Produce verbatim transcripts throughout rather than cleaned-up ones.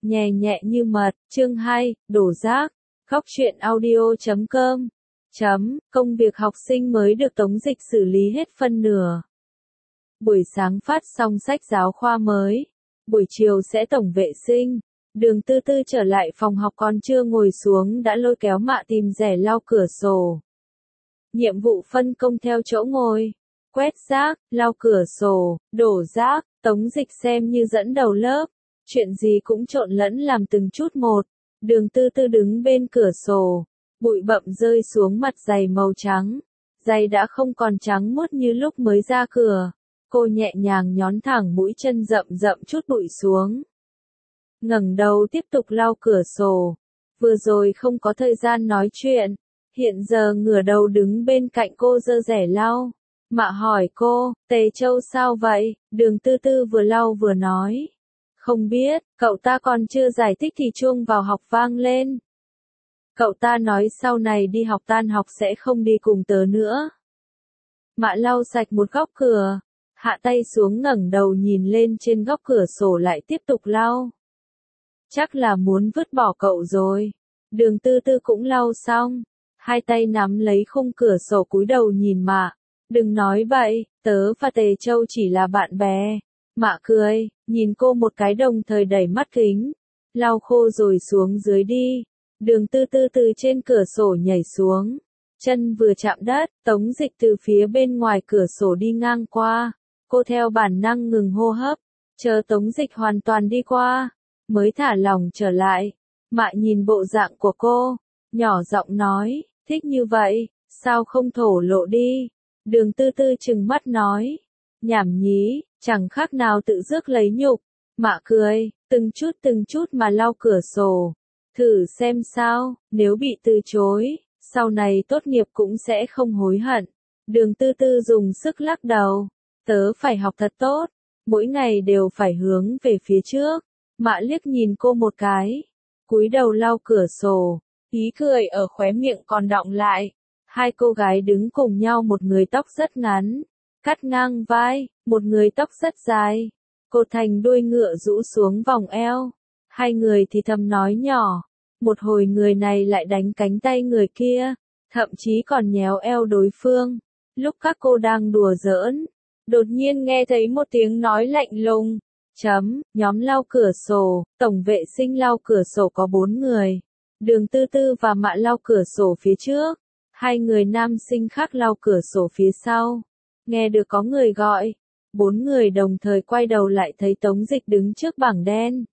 nhẹ nhẹ như mật, chương hai, đổ rác, góc truyện audio chấm com, chấm, công việc học sinh mới được Tống Dịch xử lý hết phân nửa. Buổi sáng phát xong sách giáo khoa mới, buổi chiều sẽ tổng vệ sinh. Đường Tư Tư trở lại phòng học còn chưa ngồi xuống đã lôi kéo Mạ tìm rẻ lau cửa sổ. Nhiệm vụ phân công theo chỗ ngồi, quét rác, lau cửa sổ, đổ rác, Tống Dịch xem như dẫn đầu lớp, chuyện gì cũng trộn lẫn làm từng chút một. Đường Tư Tư đứng bên cửa sổ, bụi bặm rơi xuống mặt giày màu trắng, giày đã không còn trắng muốt như lúc mới ra cửa. Cô nhẹ nhàng nhón thẳng mũi chân rậm rậm chút bụi xuống. Ngẩng đầu tiếp tục lau cửa sổ. Vừa rồi không có thời gian nói chuyện, hiện giờ ngửa đầu đứng bên cạnh cô giơ rẻ lau. Mạ hỏi cô, Tề Châu sao vậy? Đường Tư Tư vừa lau vừa nói. Không biết, cậu ta còn chưa giải thích thì chuông vào học vang lên. Cậu ta nói sau này đi học tan học sẽ không đi cùng tớ nữa. Mạ lau sạch một góc cửa, hạ tay xuống ngẩng đầu nhìn lên trên góc cửa sổ lại tiếp tục lau. Chắc là muốn vứt bỏ cậu rồi. Đường Tư Tư cũng lau xong, hai tay nắm lấy khung cửa sổ cúi đầu nhìn Mạ. Đừng nói vậy, tớ và Tề Châu chỉ là bạn bè. Mạ cười, nhìn cô một cái đồng thời đẩy mắt kính. Lau khô rồi xuống dưới đi. Đường Tư Tư từ trên cửa sổ nhảy xuống. Chân vừa chạm đất, Tống Dịch từ phía bên ngoài cửa sổ đi ngang qua. Cô theo bản năng ngừng hô hấp, chờ Tống Dịch hoàn toàn đi qua, mới thả lỏng trở lại. Mạ nhìn bộ dạng của cô, nhỏ giọng nói, thích như vậy, sao không thổ lộ đi? Đường Tư Tư trừng mắt nói, nhảm nhí, chẳng khác nào tự rước lấy nhục. Mạ cười, từng chút từng chút mà lau cửa sổ. Thử xem sao, nếu bị từ chối, sau này tốt nghiệp cũng sẽ không hối hận. Đường Tư Tư dùng sức lắc đầu. Tớ phải học thật tốt, mỗi ngày đều phải hướng về phía trước. Mạ liếc nhìn cô một cái, cúi đầu lau cửa sổ, ý cười ở khóe miệng còn đọng lại. Hai cô gái đứng cùng nhau, một người tóc rất ngắn, cắt ngang vai, một người tóc rất dài, cột thành đuôi ngựa rũ xuống vòng eo. Hai người thì thầm nói nhỏ, một hồi người này lại đánh cánh tay người kia, thậm chí còn nhéo eo đối phương. Lúc các cô đang đùa giỡn, đột nhiên nghe thấy một tiếng nói lạnh lùng. Chấm, nhóm lau cửa sổ, tổng vệ sinh lau cửa sổ có bốn người. Đường Tư Tư và Mạ lau cửa sổ phía trước. Hai người nam sinh khác lau cửa sổ phía sau. Nghe được có người gọi. Bốn người đồng thời quay đầu lại thấy Tống Dịch đứng trước bảng đen.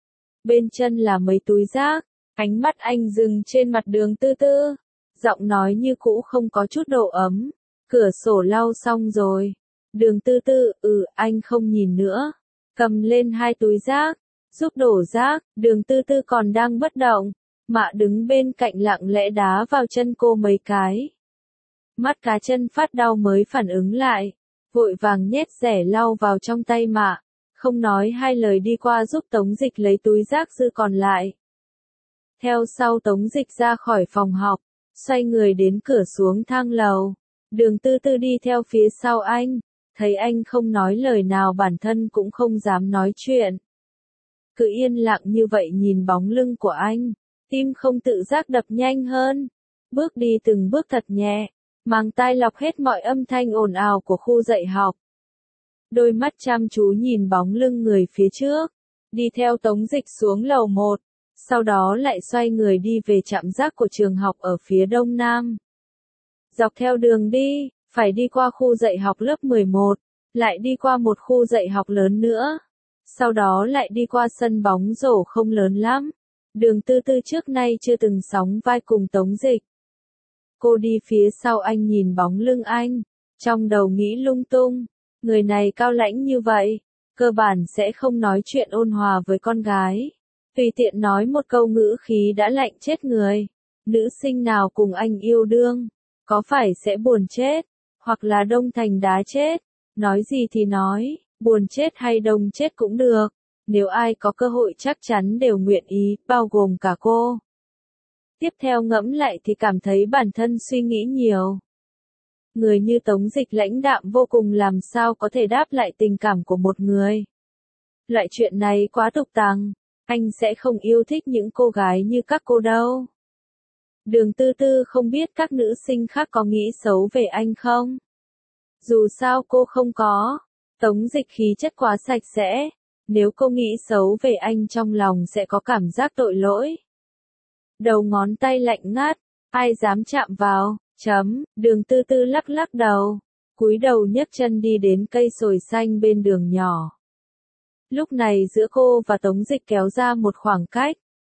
Bên chân là mấy túi rác. Ánh mắt anh dừng trên mặt Đường Tư Tư. Giọng nói như cũ không có chút độ ấm. Cửa sổ lau xong rồi. Đường Tư Tư, ừ, anh không nhìn nữa. Cầm lên hai túi rác, giúp đổ rác. Đường Tư Tư còn đang bất động. Mạ đứng bên cạnh lặng lẽ đá vào chân cô mấy cái. Mắt cá chân phát đau mới phản ứng lại. Vội vàng nhét rẻ lau vào trong tay Mạ. Không nói hai lời đi qua giúp Tống Dịch lấy túi rác dư còn lại. Theo sau Tống Dịch ra khỏi phòng học, xoay người đến cửa xuống thang lầu. Đường Tư Tư đi theo phía sau anh. Thấy anh không nói lời nào bản thân cũng không dám nói chuyện. Cứ yên lặng như vậy nhìn bóng lưng của anh, tim không tự giác đập nhanh hơn. Bước đi từng bước thật nhẹ, mang tai lọc hết mọi âm thanh ồn ào của khu dạy học. Đôi mắt chăm chú nhìn bóng lưng người phía trước, đi theo Tống Dịch xuống lầu một, sau đó lại xoay người đi về trạm rác của trường học ở phía đông nam. Dọc theo đường đi, phải đi qua khu dạy học lớp mười một, lại đi qua một khu dạy học lớn nữa, sau đó lại đi qua sân bóng rổ không lớn lắm. Đường Tư Tư trước nay chưa từng sóng vai cùng Tống Dịch. Cô đi phía sau anh nhìn bóng lưng anh, trong đầu nghĩ lung tung, người này cao lãnh như vậy, cơ bản sẽ không nói chuyện ôn hòa với con gái. Tùy tiện nói một câu ngữ khí đã lạnh chết người. Nữ sinh nào cùng anh yêu đương, có phải sẽ buồn chết, hoặc là đông thành đá chết, nói gì thì nói, buồn chết hay đông chết cũng được, nếu ai có cơ hội chắc chắn đều nguyện ý, bao gồm cả cô. Tiếp theo ngẫm lại thì cảm thấy bản thân suy nghĩ nhiều. Người như Tống Dịch lãnh đạm vô cùng làm sao có thể đáp lại tình cảm của một người. Loại chuyện này quá tục tằng, Anh sẽ không yêu thích những cô gái như các cô đâu. Đường Tư Tư không biết các nữ sinh khác có nghĩ xấu về anh không? Dù sao cô không có. Tống Dịch khí chất quá sạch sẽ. Nếu cô nghĩ xấu về anh trong lòng sẽ có cảm giác tội lỗi. Đầu ngón tay lạnh ngắt, ai dám chạm vào, chấm, Đường Tư Tư lắc lắc đầu, cúi đầu nhấc chân đi đến cây sồi xanh bên đường nhỏ. Lúc này giữa cô và Tống Dịch kéo ra một khoảng cách.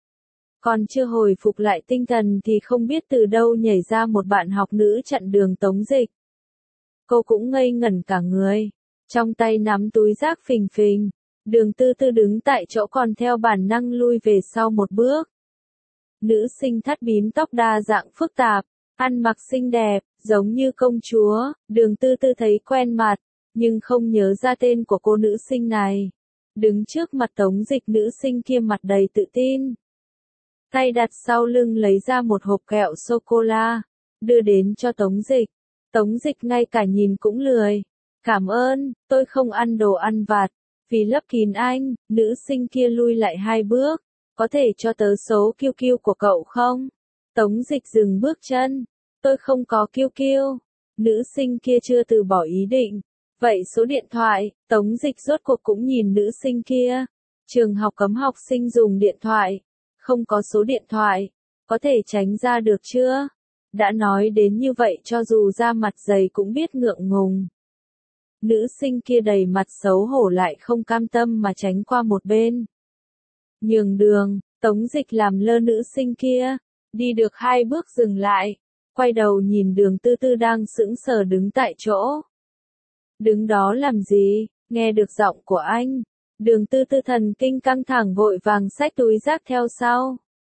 Còn chưa hồi phục lại tinh thần thì không biết từ đâu nhảy ra một bạn học nữ chặn đường Tống Dịch. Cô cũng ngây ngẩn cả người, trong tay nắm túi rác phình phình. Đường Tư Tư đứng tại chỗ còn theo bản năng lui về sau một bước. Nữ sinh thắt bím tóc đa dạng phức tạp, ăn mặc xinh đẹp, giống như công chúa. Đường Tư Tư thấy quen mặt, nhưng không nhớ ra tên của cô nữ sinh này. Đứng trước mặt Tống Dịch, nữ sinh kia mặt đầy tự tin. Tay đặt sau lưng lấy ra một hộp kẹo sô-cô-la, đưa đến cho Tống Dịch. Tống Dịch ngay cả nhìn cũng lười. Cảm ơn, tôi không ăn đồ ăn vặt. Vì lấp kín anh, nữ sinh kia lui lại hai bước. Có thể cho tớ số kiu kiu của cậu không? Tống Dịch dừng bước chân. Tôi không có kiu kiu. Nữ sinh kia chưa từ bỏ ý định. Vậy số điện thoại, Tống Dịch rốt cuộc cũng nhìn nữ sinh kia. Trường học cấm học sinh dùng điện thoại. Không có số điện thoại. Có thể tránh ra được chưa? Đã nói đến như vậy cho dù da mặt dày cũng biết ngượng ngùng. Nữ sinh kia đầy mặt xấu hổ lại không cam tâm mà tránh qua một bên. Nhường đường, Tống Dịch làm lơ nữ sinh kia. Đi được hai bước dừng lại. Quay đầu nhìn Đường Tư Tư đang sững sờ đứng tại chỗ. Đứng đó làm gì? Nghe được giọng của anh. Đường Tư Tư thần kinh căng thẳng vội vàng xách túi rác theo sau.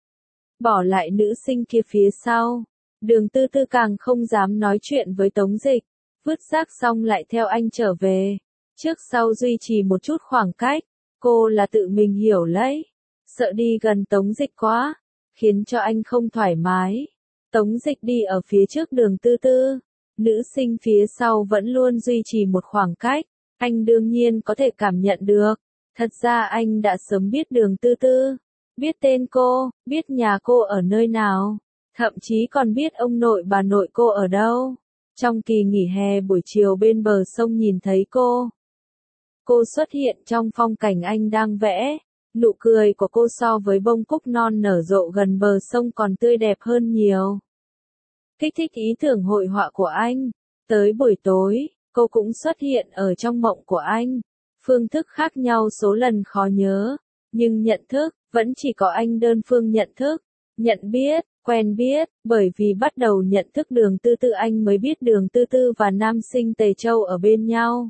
Bỏ lại nữ sinh kia phía sau. Đường Tư Tư càng không dám nói chuyện với Tống Dịch. Vứt rác xong lại theo anh trở về. Trước sau duy trì một chút khoảng cách. Cô là tự mình hiểu lấy. Sợ đi gần Tống Dịch quá. Khiến cho anh không thoải mái. Tống Dịch đi ở phía trước Đường Tư Tư. Nữ sinh phía sau vẫn luôn duy trì một khoảng cách. Anh đương nhiên có thể cảm nhận được. Thật ra anh đã sớm biết Đường Tư Tư. Biết tên cô, biết nhà cô ở nơi nào. Thậm chí còn biết ông nội bà nội cô ở đâu. Trong kỳ nghỉ hè buổi chiều bên bờ sông nhìn thấy cô. Cô xuất hiện trong phong cảnh anh đang vẽ. Nụ cười của cô so với bông cúc non nở rộ gần bờ sông còn tươi đẹp hơn nhiều. Kích thích ý tưởng hội họa của anh. Tới buổi tối, cô cũng xuất hiện ở trong mộng của anh. Phương thức khác nhau số lần khó nhớ. Nhưng nhận thức, vẫn chỉ có anh đơn phương nhận thức. Nhận biết, quen biết, bởi vì bắt đầu nhận thức Đường Tư Tư anh mới biết Đường Tư Tư và nam sinh Tề Châu ở bên nhau.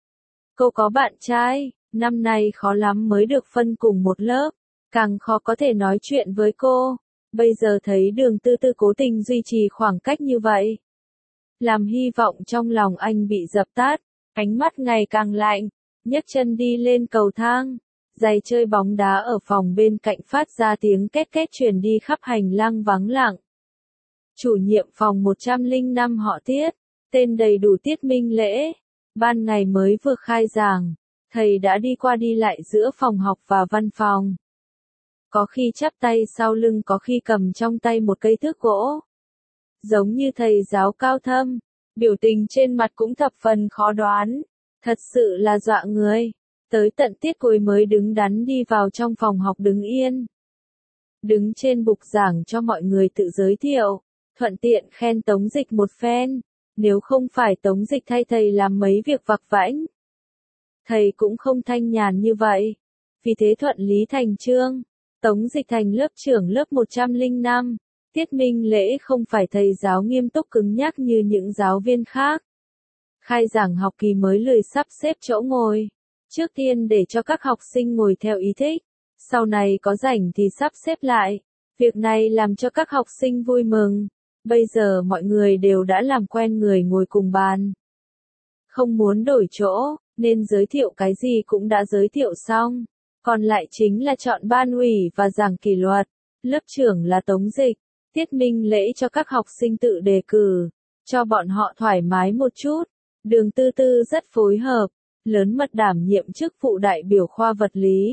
Cô có bạn trai, năm nay khó lắm mới được phân cùng một lớp, càng khó có thể nói chuyện với cô. Bây giờ thấy Đường Tư Tư cố tình duy trì khoảng cách như vậy. Làm hy vọng trong lòng anh bị dập tắt, ánh mắt ngày càng lạnh, nhấc chân đi lên cầu thang. Giày chơi bóng đá ở phòng bên cạnh phát ra tiếng két két truyền đi khắp hành lang vắng lặng. Chủ nhiệm phòng một trăm lẻ năm họ Tiết, tên đầy đủ Tiết Minh Lễ. Ban ngày mới vừa khai giảng, thầy đã đi qua đi lại giữa phòng học và văn phòng. Có khi chắp tay sau lưng, có khi cầm trong tay một cây thước gỗ. Giống như thầy giáo cao thâm, biểu tình trên mặt cũng thập phần khó đoán. Thật sự là dọa người. Tới tận tiết cuối mới đứng đắn đi vào trong phòng học đứng yên. Đứng trên bục giảng cho mọi người tự giới thiệu, thuận tiện khen Tống Dịch một phen, nếu không phải Tống Dịch thay thầy làm mấy việc vặt vãnh. Thầy cũng không thanh nhàn như vậy, vì thế thuận lý thành chương, Tống Dịch thành lớp trưởng lớp một trăm lẻ năm, Tiết Minh Lễ không phải thầy giáo nghiêm túc cứng nhắc như những giáo viên khác. Khai giảng học kỳ mới lười sắp xếp chỗ ngồi. Trước tiên để cho các học sinh ngồi theo ý thích, sau này có rảnh thì sắp xếp lại. Việc này làm cho các học sinh vui mừng. Bây giờ mọi người đều đã làm quen người ngồi cùng bàn. Không muốn đổi chỗ, nên giới thiệu cái gì cũng đã giới thiệu xong. Còn lại chính là chọn ban ủy và giảng kỷ luật. Lớp trưởng là Tống Dịch. Tiết Minh Lễ cho các học sinh tự đề cử, cho bọn họ thoải mái một chút. Đường Tư Tư rất phối hợp. Lớn mật đảm nhiệm chức vụ đại biểu khoa vật lý.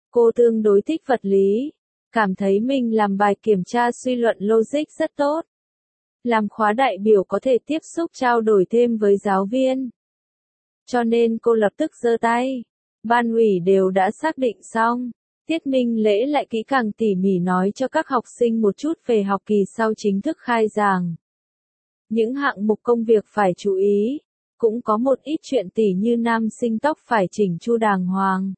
Cô tương đối thích vật lý, cảm thấy mình làm bài kiểm tra suy luận logic rất tốt. Làm khóa đại biểu có thể tiếp xúc trao đổi thêm với giáo viên. Cho nên cô lập tức giơ tay. Ban ủy đều đã xác định xong. Tiết Minh Lễ lại kỹ càng tỉ mỉ nói cho các học sinh một chút về học kỳ sau chính thức khai giảng. Những hạng mục công việc phải chú ý, cũng có một ít chuyện tỉ như nam sinh tóc phải chỉnh chu đàng hoàng.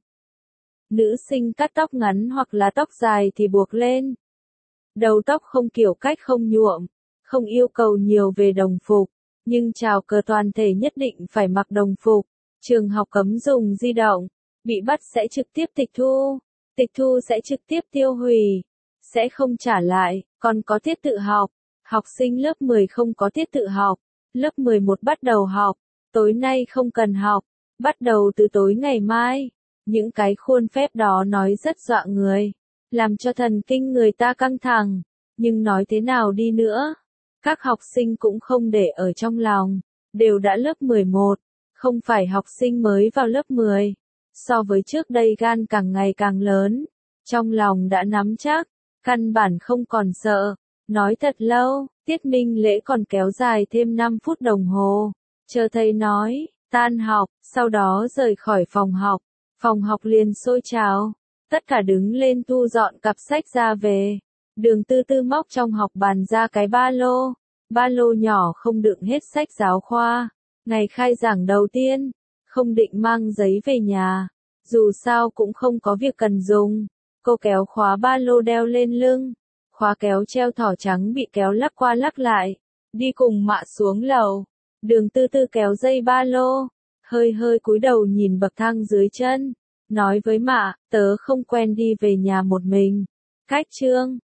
Nữ sinh cắt tóc ngắn hoặc là tóc dài thì buộc lên. Đầu tóc không kiểu cách không nhuộm, không yêu cầu nhiều về đồng phục, nhưng chào cờ toàn thể nhất định phải mặc đồng phục. Trường học cấm dùng di động, bị bắt sẽ trực tiếp tịch thu, tịch thu sẽ trực tiếp tiêu hủy, sẽ không trả lại, còn có tiết tự học. Học sinh lớp mười không có tiết tự học, lớp mười một bắt đầu học, tối nay không cần học, bắt đầu từ tối ngày mai. Những cái khuôn phép đó nói rất dọa người, làm cho thần kinh người ta căng thẳng, nhưng nói thế nào đi nữa, các học sinh cũng không để ở trong lòng, đều đã lớp mười một, không phải học sinh mới vào lớp mười. So với trước đây gan càng ngày càng lớn, trong lòng đã nắm chắc, căn bản không còn sợ. Nói thật lâu, Tiết Minh Lễ còn kéo dài thêm năm phút đồng hồ, chờ thầy nói, tan học, sau đó rời khỏi phòng học. Phòng học liền sôi trào, tất cả đứng lên thu dọn cặp sách ra về. Đường Tư Tư móc trong học bàn ra cái ba lô, ba lô nhỏ không đựng hết sách giáo khoa. Ngày khai giảng đầu tiên, không định mang giấy về nhà, dù sao cũng không có việc cần dùng. Cô kéo khóa ba lô đeo lên lưng, khóa kéo treo thỏ trắng bị kéo lắc qua lắc lại, đi cùng mạ xuống lầu. Đường Tư Tư kéo dây ba lô, hơi hơi cúi đầu nhìn bậc thang dưới chân, nói với mạ, tớ không quen đi về nhà một mình. Cách Trương